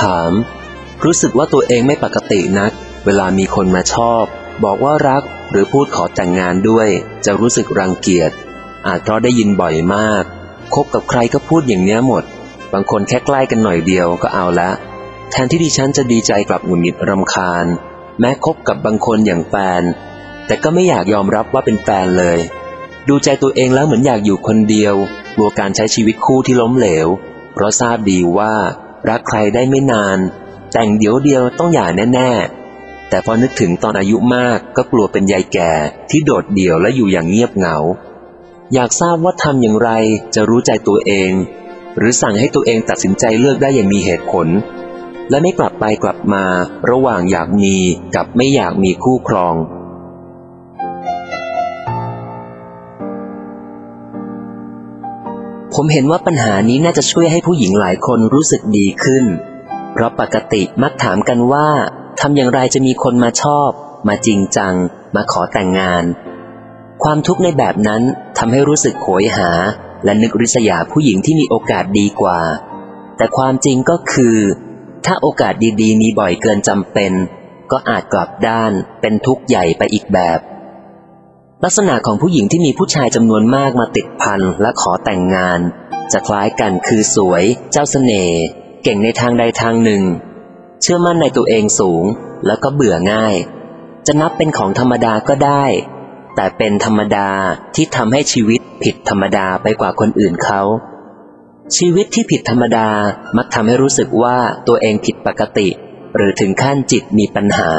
ถามรู้สึกว่าตัวเองไม่ปกตินักเวลามีคนมาชอบบอกว่ารักหรือพูดขอแต่งงานด้วยจะรู้สึกรังเกียจอาจเพราะได้ยินบ่อยมากคบกับใครก็พูดอย่างเนี้ยหมดบางคนแค่ใกล้กันหน่อยเดียวก็เอาละแทนที่ดิฉันจะดีใจกลับหงุดหงิดรำคาญแม้คบกับบางคนอย่างแฟนแต่ก็ไม่อยากยอมรับว่าเป็นแฟนเลยดูใจตัวเองแล้วเหมือนอยากอยู่คนเดียวกลัวการใช้ชีวิตคู่ที่ล้มเหลวเพราะทราบดีว่ารักใครได้ไม่นานแต่งเดี๋ยวเดียวต้องหย่าแน่ๆแต่พอนึกถึงตอนอายุมากก็กลัวเป็นยายแก่ที่โดดเดี่ยวและอยู่อย่างเงียบเหงาอยากทราบว่าทำอย่างไรจะรู้ใจตัวเองหรือสั่งให้ตัวเองตัดสินใจเลือกได้อย่างมีเหตุผลและไม่กลับไปกลับมาระหว่างอยากมีกับไม่อยากมีคู่ครองผมเห็นว่าปัญหานี้น่าจะช่วยให้ผู้หญิงหลายคนรู้สึกดีขึ้นเพราะปกติมักถามกันว่าทำอย่างไรจะมีคนมาชอบมาจริงจังมาขอแต่งงานความทุกข์ในแบบนั้นทำให้รู้สึกโหยหาและนึกริษยาผู้หญิงที่มีโอกาสดีกว่าแต่ความจริงก็คือถ้าโอกาสดีๆมีบ่อยเกินจำเป็นก็อาจกลับด้านเป็นทุกข์ใหญ่ไปอีกแบบลักษณะของผู้หญิงที่มีผู้ชายจำนวนมากมาติดพันและขอแต่งงานจะคล้ายกันคือสวยเจ้าเสน่ห์เก่งในทางใดทางหนึ่งเชื่อมั่นในตัวเองสูงแล้วก็เบื่อง่ายจะนับเป็นของธรรมดาก็ได้แต่เป็นธรรมดาที่ทำให้ชีวิตผิดธรรมดาไปกว่าคนอื่นเขาชีวิตที่ผิดธรรมดามักทำให้รู้สึกว่าตัวเองผิดปกติหรือถึงขั้นจิตมีปัญหา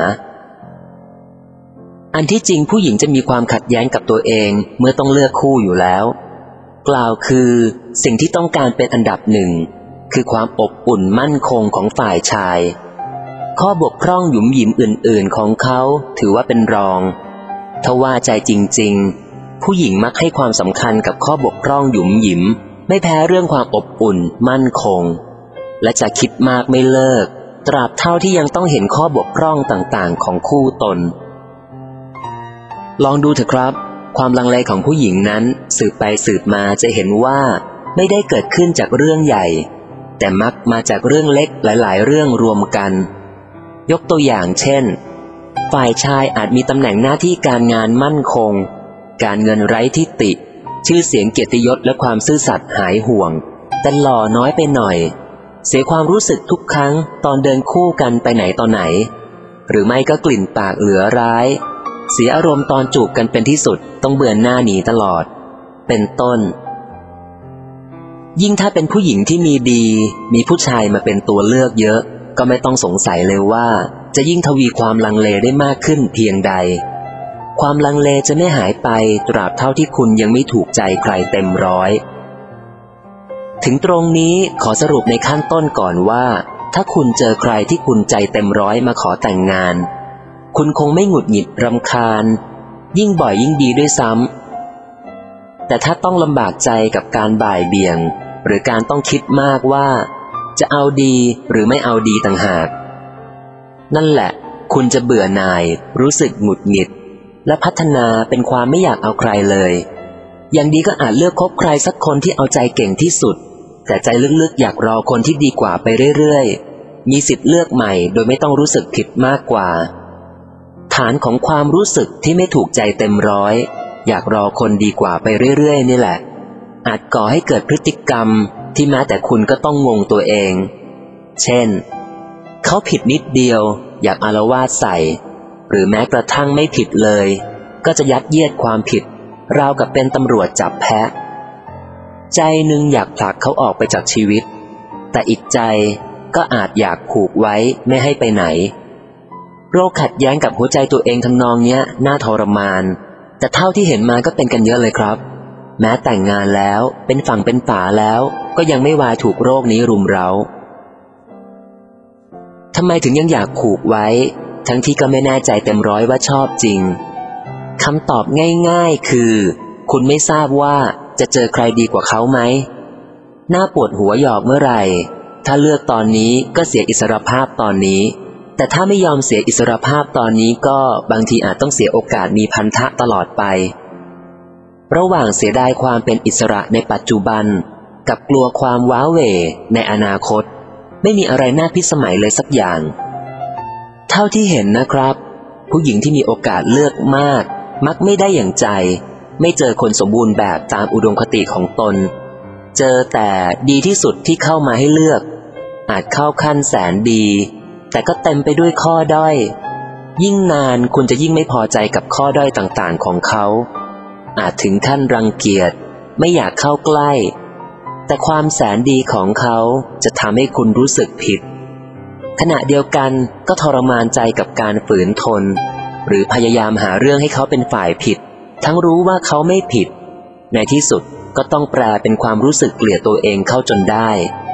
อันที่จริงผู้หญิงจะมีความขัดแย้งกับตัวเองเมื่อต้องเลือกคู่อยู่แล้วกล่าวคือสิ่งที่ต้องการเป็นอันดับหนึ่งคือความอบอุ่นมั่นคงของฝ่ายชายข้อบกพร่องหยุมหยิมอื่นๆของเขาถือว่าเป็นรองทว่าใจจริงๆผู้หญิงมักให้ความสำคัญกับข้อบกพร่องหยุมหยิมไม่แพ้เรื่องความอบอุ่นมั่นคงและจะคิดมากไม่เลิกตราบเท่าที่ยังต้องเห็นข้อบกพร่องต่างๆของคู่ตนลองดูเถอะครับความลังเลของผู้หญิงนั้นสืบไปสืบมาจะเห็นว่าไม่ได้เกิดขึ้นจากเรื่องใหญ่แต่มักมาจากเรื่องเล็กหลายๆเรื่องรวมกันยกตัวอย่างเช่นฝ่ายชายอาจมีตำแหน่งหน้าที่การงานมั่นคงการเงินไร้ที่ติชื่อเสียงเกียรติยศและความซื่อสัตย์หายห่วงแต่หล่อน้อยไปหน่อยเสียความรู้สึกทุกครั้งตอนเดินคู่กันไปไหนต่อไหนหรือไม่ก็กลิ่นปากเหลือร้ายเสียอารมณ์ตอนจูบกันเป็นที่สุดต้องเบือนหน้าหนีตลอดเป็นต้นยิ่งถ้าเป็นผู้หญิงที่มีดีมีผู้ชายมาเป็นตัวเลือกเยอะก็ไม่ต้องสงสัยเลยว่าจะยิ่งทวีความลังเลได้มากขึ้นเพียงใดความลังเลจะไม่หายไปตราบเท่าที่คุณยังไม่ถูกใจใครเต็มร้อยถึงตรงนี้ขอสรุปในขั้นต้นก่อนว่าถ้าคุณเจอใครที่คุณใจเต็มร้อยมาขอแต่งงานคุณคงไม่หงุดหงิดรำคาญยิ่งบ่อยยิ่งดีด้วยซ้ำแต่ถ้าต้องลำบากใจกับการบ่ายเบี่ยงหรือการต้องคิดมากว่าจะเอาดีหรือไม่เอาดีต่างหากนั่นแหละคุณจะเบื่อหน่ายรู้สึกหงุดหงิดและพัฒนาเป็นความไม่อยากเอาใครเลยอย่างดีก็อาจเลือกคบใครสักคนที่เอาใจเก่งที่สุดแต่ใจลึกๆอยากรอคนที่ดีกว่าไปเรื่อยๆมีสิทธิ์เลือกใหม่โดยไม่ต้องรู้สึกผิดมากกว่าฐานของความรู้สึกที่ไม่ถูกใจเต็มร้อยอยากรอคนดีกว่าไปเรื่อยๆนี่แหละอาจก่อให้เกิดพฤติกรรมที่แม้แต่คุณก็ต้องงงตัวเองเช่นเขาผิดนิดเดียวอยากอาละวาดใส่หรือแม้กระทั่งไม่ผิดเลยก็จะยัดเยียดความผิดราวกับเป็นตำรวจจับแพะใจหนึ่งอยากผลักเขาออกไปจากชีวิตแต่อีกใจก็อาจอยากผูกไว้ไม่ให้ไปไหนโรคขัดแย้งกับหัวใจตัวเองทำนองเนี้ยน่าทรมานแต่เท่าที่เห็นมาก็เป็นกันเยอะเลยครับแม้แต่งงานแล้วเป็นฝั่งเป็นฝาแล้วก็ยังไม่วายถูกโรคนี้รุมเร้าทำไมถึงยังอยากผูกไว้ทั้งที่ก็ไม่แน่ใจเต็มร้อยว่าชอบจริงคำตอบง่ายๆคือคุณไม่ทราบว่าจะเจอใครดีกว่าเขาไหมน่าปวดหัวหยอกเมื่อไหร่ถ้าเลือกตอนนี้ก็เสียอิสรภาพตอนนี้แต่ถ้าไม่ยอมเสียอิสรภาพตอนนี้ก็บางทีอาจต้องเสียโอกาสมีพันธะตลอดไประหว่างเสียดายความเป็นอิสระในปัจจุบันกับกลัวความว้าเหวในอนาคตไม่มีอะไรน่าพิสมัยเลยสักอย่างเท่าที่เห็นนะครับผู้หญิงที่มีโอกาสเลือกมากมักไม่ได้อย่างใจไม่เจอคนสมบูรณ์แบบตามอุดมคติของตนเจอแต่ดีที่สุดที่เข้ามาให้เลือกอาจเข้าขั้นแสนดีแต่ก็เต็มไปด้วยข้อด้อยยิ่งนานคุณจะยิ่งไม่พอใจกับข้อด้อยต่างๆของเขาอาจถึงขั้นรังเกียจไม่อยากเข้าใกล้แต่ความแสนดีของเขาจะทำให้คุณรู้สึกผิดขณะเดียวกันก็ทรมานใจกับการฝืนทนหรือพยายามหาเรื่องให้เขาเป็นฝ่ายผิดทั้งรู้ว่าเขาไม่ผิดในที่สุดก็ต้องแปลเป็นความรู้สึกเกลียดตัวเองเข้าจนได้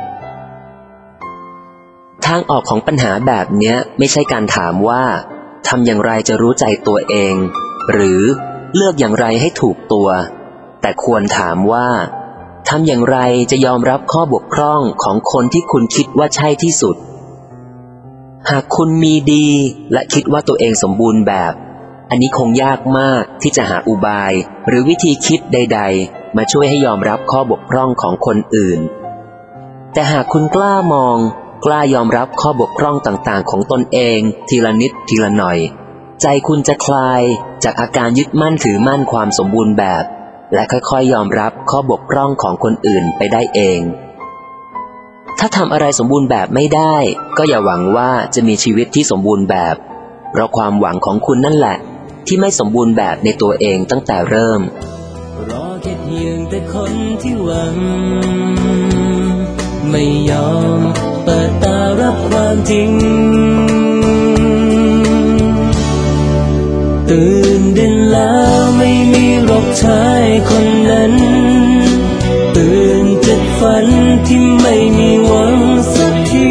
ทางออกของปัญหาแบบเนี้ยไม่ใช่การถามว่าทำอย่างไรจะรู้ใจตัวเองหรือเลือกอย่างไรให้ถูกตัวแต่ควรถามว่าทำอย่างไรจะยอมรับข้อบกพร่องของคนที่คุณคิดว่าใช่ที่สุดหากคุณมีดีและคิดว่าตัวเองสมบูรณ์แบบอันนี้คงยากมากที่จะหาอุบายหรือวิธีคิดใดๆมาช่วยให้ยอมรับข้อบกพร่องของคนอื่นแต่หากคุณกล้ามองกล้ายอมรับข้อบกพร่องต่างๆของตนเองทีละนิดทีละหน่อยใจคุณจะคลายจากอาการยึดมั่นถือมั่นความสมบูรณ์แบบและค่อยๆยอมรับข้อบกพร่องของคนอื่นไปได้เองถ้าทำอะไรสมบูรณ์แบบไม่ได้ก็อย่าหวังว่าจะมีชีวิตที่สมบูรณ์แบบเพราะความหวังของคุณนั่นแหละที่ไม่สมบูรณ์แบบในตัวเองตั้งแต่เริ่มรอแค่เพียงแต่คนที่หวังไม่ยอมเปิดตารับความจริงตื่นเด่นแล้วไม่มีหรอกชายคนนั้นตื่นจากฝันที่ไม่มีหวังสักที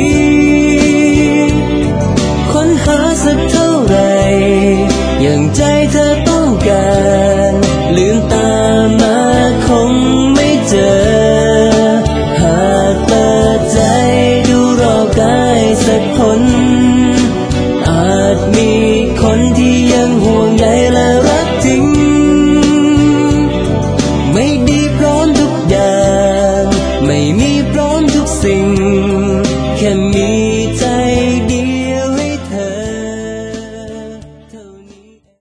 ค้นหาสักเท่าไหร่อย่างใจเธอต้องการลืมตามาคงไม่เจอหากเปิดใจดูรอบกายสักคน